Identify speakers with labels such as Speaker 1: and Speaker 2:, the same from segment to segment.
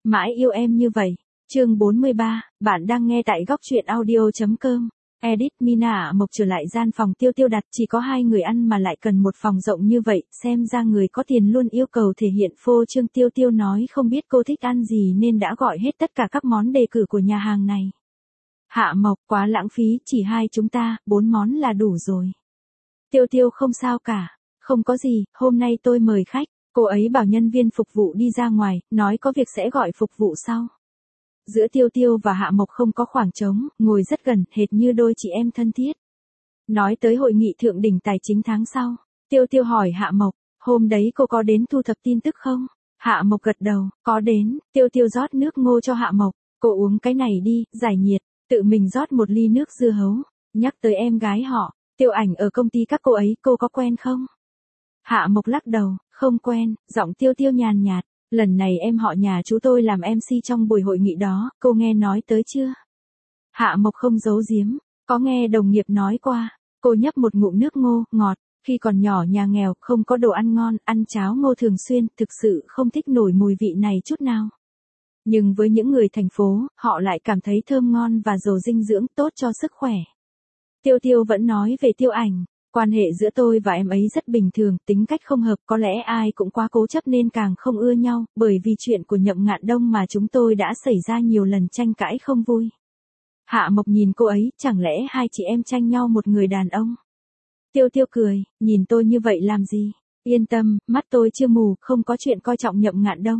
Speaker 1: Mãi yêu em như vậy. Chương 43, bạn đang nghe tại góc truyện audio.com. Edit Mina Mộc trở lại gian phòng Tiêu Tiêu đặt, chỉ có hai người ăn mà lại cần một phòng rộng như vậy, xem ra người có tiền luôn yêu cầu thể hiện phô trương. Tiêu Tiêu nói không biết cô thích ăn gì nên đã gọi hết tất cả các món đề cử của nhà hàng này. Hạ Mộc, quá lãng phí, chỉ hai chúng ta, 4 món là đủ rồi. Tiêu Tiêu không sao cả, không có gì, hôm nay tôi mời khách. Cô ấy bảo nhân viên phục vụ đi ra ngoài, nói có việc sẽ gọi phục vụ sau. Giữa Tiêu Tiêu và Hạ Mộc không có khoảng trống, ngồi rất gần, hệt như đôi chị em thân thiết. Nói tới hội nghị thượng đỉnh tài chính tháng sau, Tiêu Tiêu hỏi Hạ Mộc, hôm đấy cô có đến thu thập tin tức không? Hạ Mộc gật đầu, có đến. Tiêu Tiêu rót nước ngô cho Hạ Mộc, cô uống cái này đi, giải nhiệt. Tự mình rót một ly nước dưa hấu, nhắc tới em gái họ, Tiêu Ảnh ở công ty các cô ấy, cô có quen không? Hạ Mộc lắc đầu, không quen. Giọng Tiêu Tiêu nhàn nhạt, lần này em họ nhà chú tôi làm MC trong buổi hội nghị đó, cô nghe nói tới chưa? Hạ Mộc không giấu giếm, có nghe đồng nghiệp nói qua. Cô nhấp một ngụm nước ngô, ngọt. Khi còn nhỏ nhà nghèo, không có đồ ăn ngon, ăn cháo ngô thường xuyên, thực sự không thích nổi mùi vị này chút nào. Nhưng với những người thành phố, họ lại cảm thấy thơm ngon và giàu dinh dưỡng, tốt cho sức khỏe. Tiêu Tiêu vẫn nói về Tiêu Ảnh, quan hệ giữa tôi và em ấy rất bình thường, tính cách không hợp, có lẽ ai cũng quá cố chấp nên càng không ưa nhau, bởi vì chuyện của Nhậm Ngạn Đông mà chúng tôi đã xảy ra nhiều lần tranh cãi không vui. Hạ Mộc nhìn cô ấy, chẳng lẽ hai chị em tranh nhau một người đàn ông? Tiêu Tiêu cười, nhìn tôi như vậy làm gì? Yên tâm, mắt tôi chưa mù, không có chuyện coi trọng Nhậm Ngạn Đông.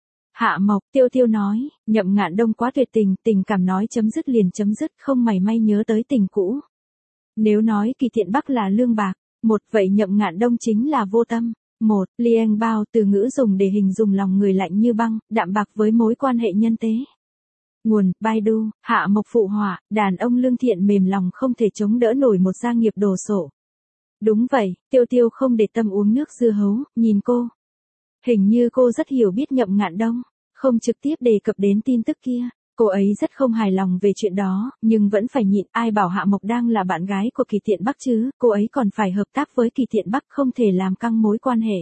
Speaker 1: Hạ Mộc, Tiêu Tiêu nói, Nhậm Ngạn Đông quá tuyệt tình, tình cảm nói chấm dứt liền chấm dứt, không mảy may nhớ tới tình cũ. Nếu nói Kỳ Thiện Bắc là lương bạc, một vậy Nhậm Ngạn Đông chính là vô tâm. Một, lieng bao, từ ngữ dùng để hình dung lòng người lạnh như băng, đạm bạc với mối quan hệ nhân tế. Nguồn, Baidu. Hạ Mộc phụ họa, đàn ông lương thiện mềm lòng không thể chống đỡ nổi một gia nghiệp đồ sộ. Đúng vậy, Tiêu Tiêu không để tâm uống nước dưa hấu, nhìn cô. Hình như cô rất hiểu biết Nhậm Ngạn Đông, không trực tiếp đề cập đến tin tức kia. Cô ấy rất không hài lòng về chuyện đó, nhưng vẫn phải nhịn. Ai bảo Hạ Mộc đang là bạn gái của Kỳ Thiện Bắc chứ, cô ấy còn phải hợp tác với Kỳ Thiện Bắc, không thể làm căng mối quan hệ.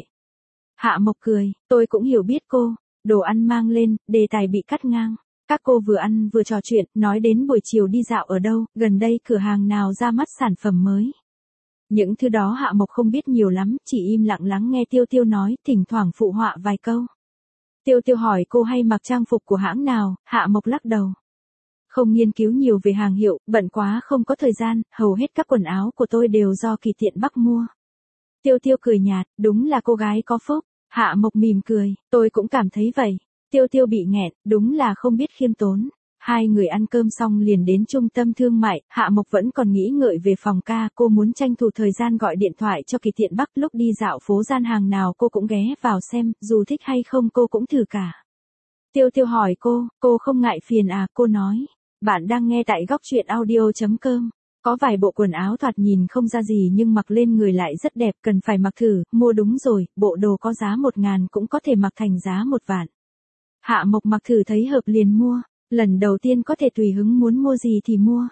Speaker 1: Hạ Mộc cười, tôi cũng hiểu biết cô. Đồ ăn mang lên, đề tài bị cắt ngang. Các cô vừa ăn vừa trò chuyện, nói đến buổi chiều đi dạo ở đâu, gần đây cửa hàng nào ra mắt sản phẩm mới. Những thứ đó Hạ Mộc không biết nhiều lắm, chỉ im lặng lắng nghe Tiêu Tiêu nói, thỉnh thoảng phụ họa vài câu. Tiêu Tiêu hỏi cô hay mặc trang phục của hãng nào, Hạ Mộc lắc đầu. Không nghiên cứu nhiều về hàng hiệu, bận quá không có thời gian, hầu hết các quần áo của tôi đều do Kỳ Thiện Bắc mua. Tiêu Tiêu cười nhạt, đúng là cô gái có phúc. Hạ Mộc mỉm cười, tôi cũng cảm thấy vậy. Tiêu Tiêu bị nghẹn, đúng là không biết khiêm tốn. Hai người ăn cơm xong liền đến trung tâm thương mại, Hạ Mộc vẫn còn nghĩ ngợi về phòng ca, cô muốn tranh thủ thời gian gọi điện thoại cho Kỳ Thiện Bắc, lúc đi dạo phố gian hàng nào cô cũng ghé vào xem, dù thích hay không cô cũng thử cả. Tiêu Tiêu hỏi cô không ngại phiền à, cô nói, bạn đang nghe tại góc truyện audio.com. Có vài bộ quần áo thoạt nhìn không ra gì nhưng mặc lên người lại rất đẹp, cần phải mặc thử, mua đúng rồi, bộ đồ có giá 1.000 cũng có thể mặc thành giá 1 vạn. Hạ Mộc mặc thử thấy hợp liền mua. Lần đầu tiên có thể tùy hứng muốn mua gì thì mua.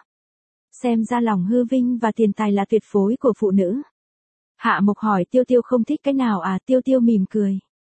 Speaker 1: Xem ra lòng hư vinh và tiền tài là tuyệt phối của phụ nữ. Hạ Mộc hỏi Tiêu Tiêu không thích cái nào à, Tiêu Tiêu mỉm cười.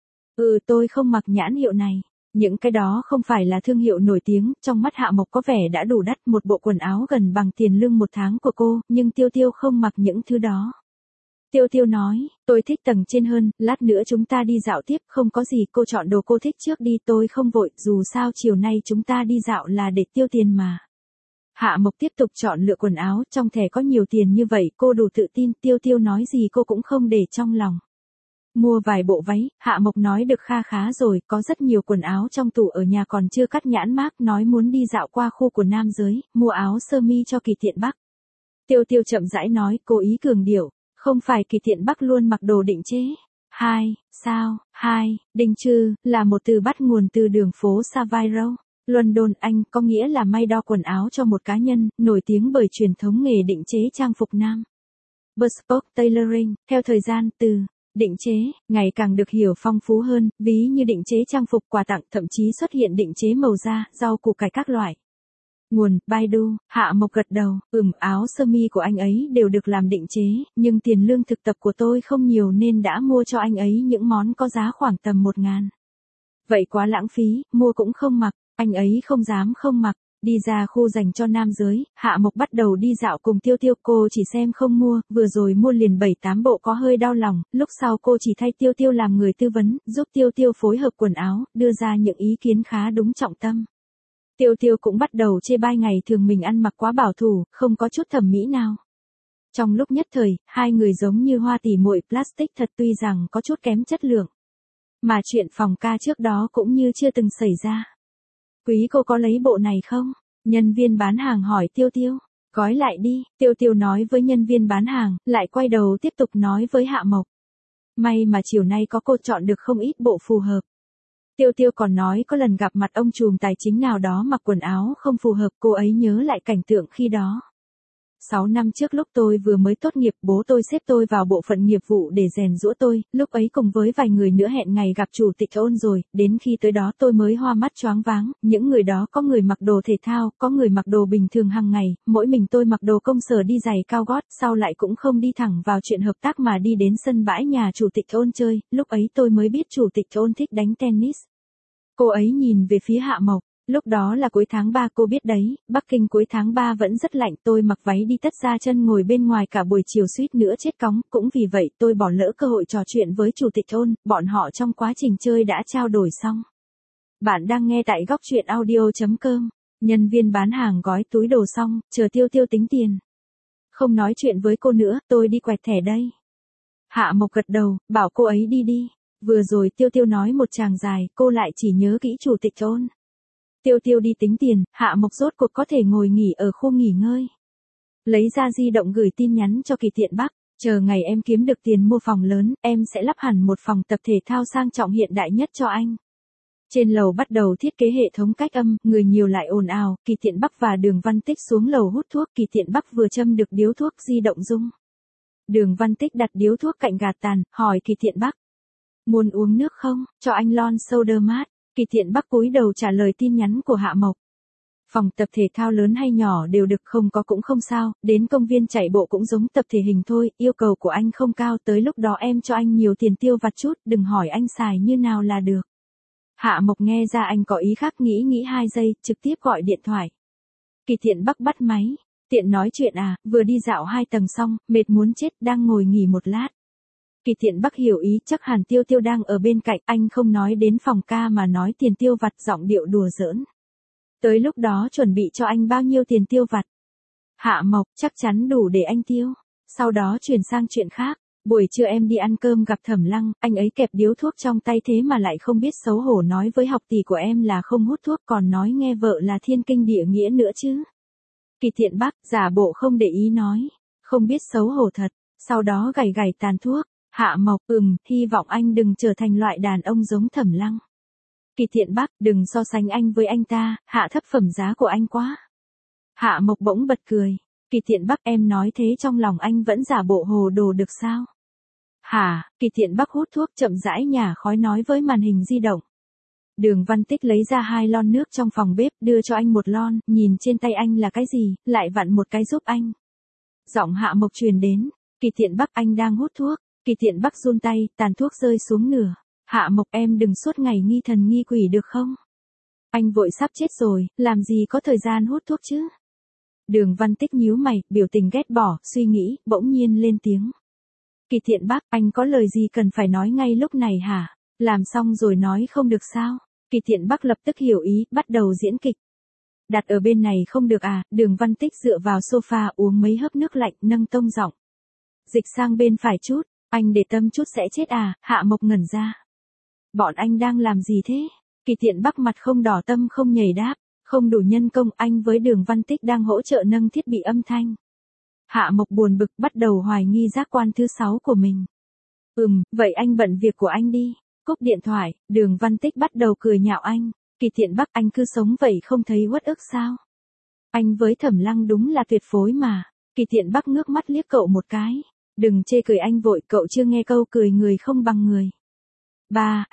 Speaker 1: Tôi không mặc nhãn hiệu này. Những cái đó không phải là thương hiệu nổi tiếng, trong mắt Hạ Mộc có vẻ đã đủ đắt, một bộ quần áo gần bằng tiền lương 1 tháng của cô, nhưng Tiêu Tiêu không mặc những thứ đó. Tiêu Tiêu nói, tôi thích tầng trên hơn, lát nữa chúng ta đi dạo tiếp, không có gì, cô chọn đồ cô thích trước đi, tôi không vội, dù sao chiều nay chúng ta đi dạo là để tiêu tiền mà. Hạ Mộc tiếp tục chọn lựa quần áo, trong thẻ có nhiều tiền như vậy, cô đủ tự tin, Tiêu Tiêu nói gì cô cũng không để trong lòng. Mua vài bộ váy, Hạ Mộc nói được kha khá rồi, có rất nhiều quần áo trong tủ ở nhà còn chưa cắt nhãn mác, nói muốn đi dạo qua khu của nam giới, mua áo sơ mi cho Kỳ Thiện Bắc. Tiêu Tiêu chậm rãi nói, cố ý cường điệu. Không phải Kỳ Thiện Bắc luôn mặc đồ định chế. Sao, định chư, là một từ bắt nguồn từ đường phố Savile Row, London, Anh, có nghĩa là may đo quần áo cho một cá nhân, nổi tiếng bởi truyền thống nghề định chế trang phục nam. Bespoke tailoring, theo thời gian, từ định chế, ngày càng được hiểu phong phú hơn, ví như định chế trang phục quà tặng, thậm chí xuất hiện định chế màu da, rau củ cải các loại. Nguồn, Baidu. Hạ Mộc gật đầu, áo sơ mi của anh ấy đều được làm định chế, nhưng tiền lương thực tập của tôi không nhiều nên đã mua cho anh ấy những món có giá khoảng tầm 1.000. Vậy quá lãng phí, mua cũng không mặc, anh ấy không dám không mặc. Đi ra khu dành cho nam giới, Hạ Mộc bắt đầu đi dạo cùng Tiêu Tiêu, cô chỉ xem không mua, vừa rồi mua liền 7-8 bộ có hơi đau lòng, lúc sau cô chỉ thay Tiêu Tiêu làm người tư vấn, giúp Tiêu Tiêu phối hợp quần áo, đưa ra những ý kiến khá đúng trọng tâm. Tiêu Tiêu cũng bắt đầu chê bai ngày thường mình ăn mặc quá bảo thủ, không có chút thẩm mỹ nào. Trong lúc nhất thời, hai người giống như hoa tỉ muội plastic thật, tuy rằng có chút kém chất lượng. Mà chuyện phòng ca trước đó cũng như chưa từng xảy ra. Quý cô có lấy bộ này không? Nhân viên bán hàng hỏi Tiêu Tiêu. Gói lại đi, Tiêu Tiêu nói với nhân viên bán hàng, lại quay đầu tiếp tục nói với Hạ Mộc. May mà chiều nay có cô chọn được không ít bộ phù hợp. Tiêu Tiêu còn nói có lần gặp mặt ông trùm tài chính nào đó mặc quần áo không phù hợp, cô ấy nhớ lại cảnh tượng khi đó. 6 năm trước lúc tôi vừa mới tốt nghiệp, bố tôi xếp tôi vào bộ phận nghiệp vụ để rèn giũa tôi, lúc ấy cùng với vài người nữa hẹn ngày gặp chủ tịch Ôn rồi, đến khi tới đó tôi mới hoa mắt choáng váng, những người đó có người mặc đồ thể thao, có người mặc đồ bình thường hàng ngày, mỗi mình tôi mặc đồ công sở đi giày cao gót, sau lại cũng không đi thẳng vào chuyện hợp tác mà đi đến sân bãi nhà chủ tịch Ôn chơi, lúc ấy tôi mới biết chủ tịch Ôn thích đánh tennis. Cô ấy nhìn về phía Hạ Mộc. Lúc đó là cuối tháng 3, cô biết đấy, Bắc Kinh cuối tháng 3 vẫn rất lạnh, tôi mặc váy đi tất ra chân ngồi bên ngoài cả buổi chiều suýt nữa chết cóng, cũng vì vậy tôi bỏ lỡ cơ hội trò chuyện với chủ tịch Ôn, bọn họ trong quá trình chơi đã trao đổi xong. Bạn đang nghe tại góc truyện audio.com, nhân viên bán hàng gói túi đồ xong, chờ Tiêu Tiêu tính tiền. Không nói chuyện với cô nữa, tôi đi quẹt thẻ đây. Hạ Mộc gật đầu, bảo cô ấy đi đi. Vừa rồi Tiêu Tiêu nói một tràng dài, cô lại chỉ nhớ kỹ chủ tịch Ôn. Tiêu Tiêu đi tính tiền, Hạ Mộc rốt cuộc có thể ngồi nghỉ ở khu nghỉ ngơi. Lấy ra di động gửi tin nhắn cho Kỳ Thiện Bắc, chờ ngày em kiếm được tiền mua phòng lớn, em sẽ lắp hẳn một phòng tập thể thao sang trọng hiện đại nhất cho anh. Trên lầu bắt đầu thiết kế hệ thống cách âm, người nhiều lại ồn ào, Kỳ Thiện Bắc và Đường Văn Tích xuống lầu hút thuốc, Kỳ Thiện Bắc vừa châm được điếu thuốc di động rung. Đường Văn Tích đặt điếu thuốc cạnh gạt tàn, hỏi Kỳ Thiện Bắc. Muốn uống nước không, cho anh lon soda mát. Kỳ Thiện Bắc cúi đầu trả lời tin nhắn của Hạ Mộc. Phòng tập thể thao lớn hay nhỏ đều được, không có cũng không sao, đến công viên chạy bộ cũng giống tập thể hình thôi, yêu cầu của anh không cao, tới lúc đó em cho anh nhiều tiền tiêu vặt chút, đừng hỏi anh xài như nào là được. Hạ Mộc nghe ra anh có ý khác, nghĩ 2 giây, trực tiếp gọi điện thoại. Kỳ Thiện Bắc bắt máy, tiện nói chuyện à, vừa đi dạo 2 tầng xong, mệt muốn chết, đang ngồi nghỉ một lát. Kỳ Thiện Bắc hiểu ý, chắc hẳn Tiêu Tiêu đang ở bên cạnh, anh không nói đến phòng ca mà nói tiền tiêu vặt, giọng điệu đùa giỡn. Tới lúc đó chuẩn bị cho anh bao nhiêu tiền tiêu vặt? Hạ Mộc, chắc chắn đủ để anh tiêu. Sau đó chuyển sang chuyện khác, buổi trưa em đi ăn cơm gặp Thẩm Lăng, anh ấy kẹp điếu thuốc trong tay thế mà lại không biết xấu hổ nói với học tỷ của em là không hút thuốc, còn nói nghe vợ là thiên kinh địa nghĩa nữa chứ. Kỳ Thiện Bắc, giả bộ không để ý nói, không biết xấu hổ thật, sau đó gảy tàn thuốc. Hạ Mộc, hy vọng anh đừng trở thành loại đàn ông giống Thẩm Lăng. Kỳ Thiện Bắc, đừng so sánh anh với anh ta, hạ thấp phẩm giá của anh quá. Hạ Mộc bỗng bật cười. Kỳ Thiện Bắc, em nói thế trong lòng anh vẫn giả bộ hồ đồ được sao? Hả? Kỳ Thiện Bắc hút thuốc chậm rãi nhả khói nói với màn hình di động. Đường Văn Tích lấy ra 2 lon nước trong phòng bếp, đưa cho anh 1 lon, nhìn trên tay anh là cái gì, lại vặn một cái giúp anh. Giọng Hạ Mộc truyền đến. Kỳ Thiện Bắc, anh đang hút thuốc. Kỳ Thiện Bắc run tay, tàn thuốc rơi xuống nửa. Hạ Mộc, em đừng suốt ngày nghi thần nghi quỷ được không? Anh vội sắp chết rồi, làm gì có thời gian hút thuốc chứ? Đường Văn Tích nhíu mày, biểu tình ghét bỏ, suy nghĩ, bỗng nhiên lên tiếng. Kỳ Thiện Bắc, anh có lời gì cần phải nói ngay lúc này hả? Làm xong rồi nói không được sao? Kỳ Thiện Bắc lập tức hiểu ý, bắt đầu diễn kịch. Đặt ở bên này không được à? Đường Văn Tích dựa vào sofa uống mấy hớp nước lạnh, nâng tông giọng. Dịch sang bên phải chút. Anh để tâm chút sẽ chết à? Hạ Mộc ngẩn ra. Bọn anh đang làm gì thế? Kỳ Thiện Bắc mặt không đỏ tâm không nhảy đáp. Không đủ nhân công, anh với Đường Văn Tích đang hỗ trợ nâng thiết bị âm thanh. Hạ Mộc buồn bực, bắt đầu hoài nghi giác quan thứ 6 của mình. Vậy anh bận việc của anh đi. Cúp điện thoại, Đường Văn Tích bắt đầu cười nhạo anh. Kỳ Thiện Bắc, anh cứ sống vậy không thấy uất ức sao? Anh với Thẩm Lăng đúng là tuyệt phối mà. Kỳ Thiện Bắc ngước mắt liếc cậu một cái. Đừng chê cười anh vội, cậu chưa nghe câu cười người không bằng người. Ba,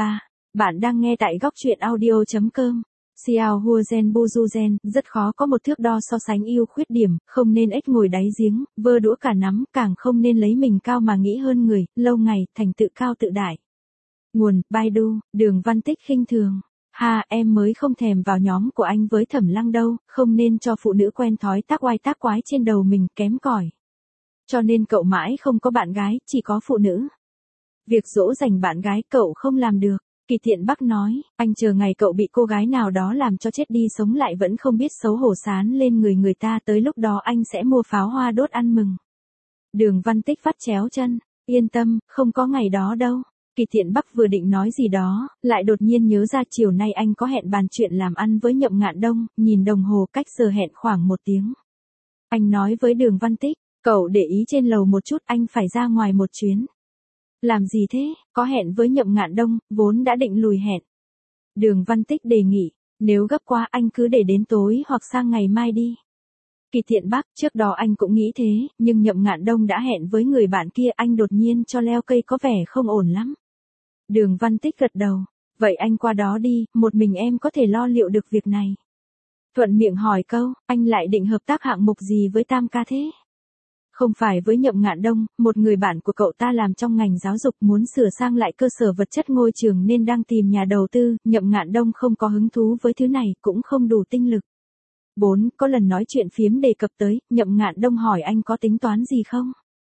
Speaker 1: bạn đang nghe tại góc truyện audio.com. Xiao Huazen Buzuzen, rất khó có một thước đo so sánh ưu khuyết điểm, không nên ếch ngồi đáy giếng, vơ đũa cả nắm, càng không nên lấy mình cao mà nghĩ hơn người, lâu ngày, thành tự cao tự đại. Nguồn, Baidu, Đường Văn Tích khinh thường. Ha, em mới không thèm vào nhóm của anh với Thẩm Lăng đâu, không nên cho phụ nữ quen thói tác oai tác quái trên đầu mình, kém cỏi. Cho nên cậu mãi không có bạn gái, chỉ có phụ nữ. Việc dỗ dành bạn gái cậu không làm được. Kỳ Thiện Bắc nói, anh chờ ngày cậu bị cô gái nào đó làm cho chết đi sống lại vẫn không biết xấu hổ sán lên người ta, tới lúc đó anh sẽ mua pháo hoa đốt ăn mừng. Đường Văn Tích vắt chéo chân, yên tâm, không có ngày đó đâu. Kỳ Thiện Bắc vừa định nói gì đó, lại đột nhiên nhớ ra chiều nay anh có hẹn bàn chuyện làm ăn với Nhậm Ngạn Đông, nhìn đồng hồ cách giờ hẹn khoảng 1 tiếng. Anh nói với Đường Văn Tích, cậu để ý trên lầu một chút, anh phải ra ngoài một chuyến. Làm gì thế, có hẹn với Nhậm Ngạn Đông, vốn đã định lùi hẹn. Đường Văn Tích đề nghị, nếu gấp quá anh cứ để đến tối hoặc sang ngày mai đi. Kỳ Thiện Bắc, trước đó anh cũng nghĩ thế, nhưng Nhậm Ngạn Đông đã hẹn với người bạn kia, anh đột nhiên cho leo cây có vẻ không ổn lắm. Đường Văn Tích gật đầu, vậy anh qua đó đi, một mình em có thể lo liệu được việc này. Thuận miệng hỏi câu, anh lại định hợp tác hạng mục gì với Tam ca thế? Không phải với Nhậm Ngạn Đông, một người bạn của cậu ta làm trong ngành giáo dục muốn sửa sang lại cơ sở vật chất ngôi trường nên đang tìm nhà đầu tư, Nhậm Ngạn Đông không có hứng thú với thứ này, cũng không đủ tinh lực. 4. Có lần nói chuyện phiếm đề cập tới, Nhậm Ngạn Đông hỏi anh có tính toán gì không?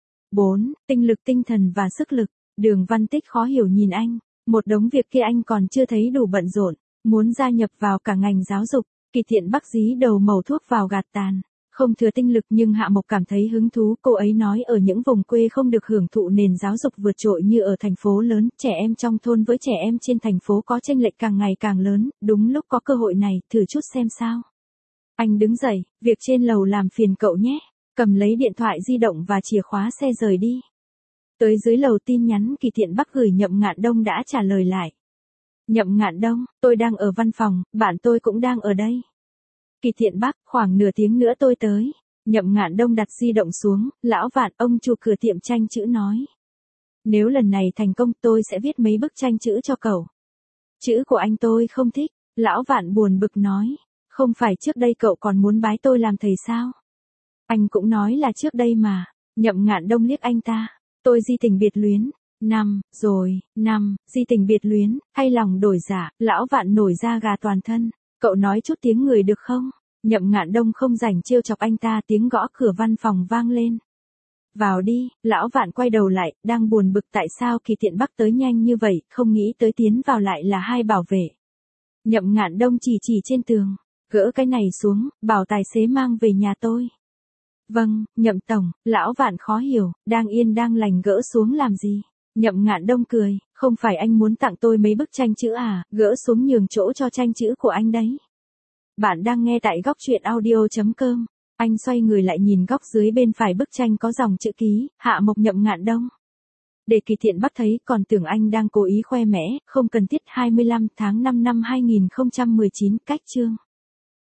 Speaker 1: 4. Tinh lực tinh thần và sức lực. Đường Văn Tích khó hiểu nhìn anh, một đống việc kia anh còn chưa thấy đủ bận rộn, muốn gia nhập vào cả ngành giáo dục. Kỳ Thiện Bắc dí đầu mẩu thuốc vào gạt tàn. Không thừa tinh lực nhưng Hạ Mộc cảm thấy hứng thú, cô ấy nói ở những vùng quê không được hưởng thụ nền giáo dục vượt trội như ở thành phố lớn, trẻ em trong thôn với trẻ em trên thành phố có chênh lệch càng ngày càng lớn, đúng lúc có cơ hội này, thử chút xem sao. Anh đứng dậy, việc trên lầu làm phiền cậu nhé, cầm lấy điện thoại di động và chìa khóa xe rời đi. Tới dưới lầu tin nhắn Kỳ Thiện Bắc gửi Nhậm Ngạn Đông đã trả lời lại. Nhậm Ngạn Đông, tôi đang ở văn phòng, bạn tôi cũng đang ở đây. Kỳ Thiện Bắc, khoảng nửa tiếng nữa tôi tới. Nhậm Ngạn Đông đặt di động xuống, lão Vạn, ông chủ cửa tiệm tranh chữ nói. Nếu lần này thành công tôi sẽ viết mấy bức tranh chữ cho cậu. Chữ của anh tôi không thích, lão Vạn buồn bực nói. Không phải trước đây cậu còn muốn bái tôi làm thầy sao? Anh cũng nói là trước đây mà. Nhậm Ngạn Đông liếc anh ta. Tôi di tình biệt luyến. Di tình biệt luyến, hay lòng đổi dạ, lão Vạn nổi da gà toàn thân. Cậu nói chút tiếng người được không? Nhậm Ngạn Đông không rảnh trêu chọc anh ta, tiếng gõ cửa văn phòng vang lên. Vào đi, lão Vạn quay đầu lại, đang buồn bực tại sao Kỳ Thiện Bắc tới nhanh như vậy, không nghĩ tới tiến vào lại là hai bảo vệ. Nhậm Ngạn Đông chỉ trên tường, gỡ cái này xuống, bảo tài xế mang về nhà tôi. Vâng, Nhậm tổng, lão Vạn khó hiểu, đang yên đang lành gỡ xuống làm gì? Nhậm Ngạn Đông cười, không phải anh muốn tặng tôi mấy bức tranh chữ à, gỡ xuống nhường chỗ cho tranh chữ của anh đấy. Bạn đang nghe tại góc truyện audio.com. Anh xoay người lại nhìn góc dưới bên phải bức tranh có dòng chữ ký, Hạ Mộc Nhậm Ngạn Đông. Để Kỳ Thiện Bắc thấy còn tưởng anh đang cố ý khoe mẽ, không cần thiết. 25 tháng 5 năm 2019, cách chương.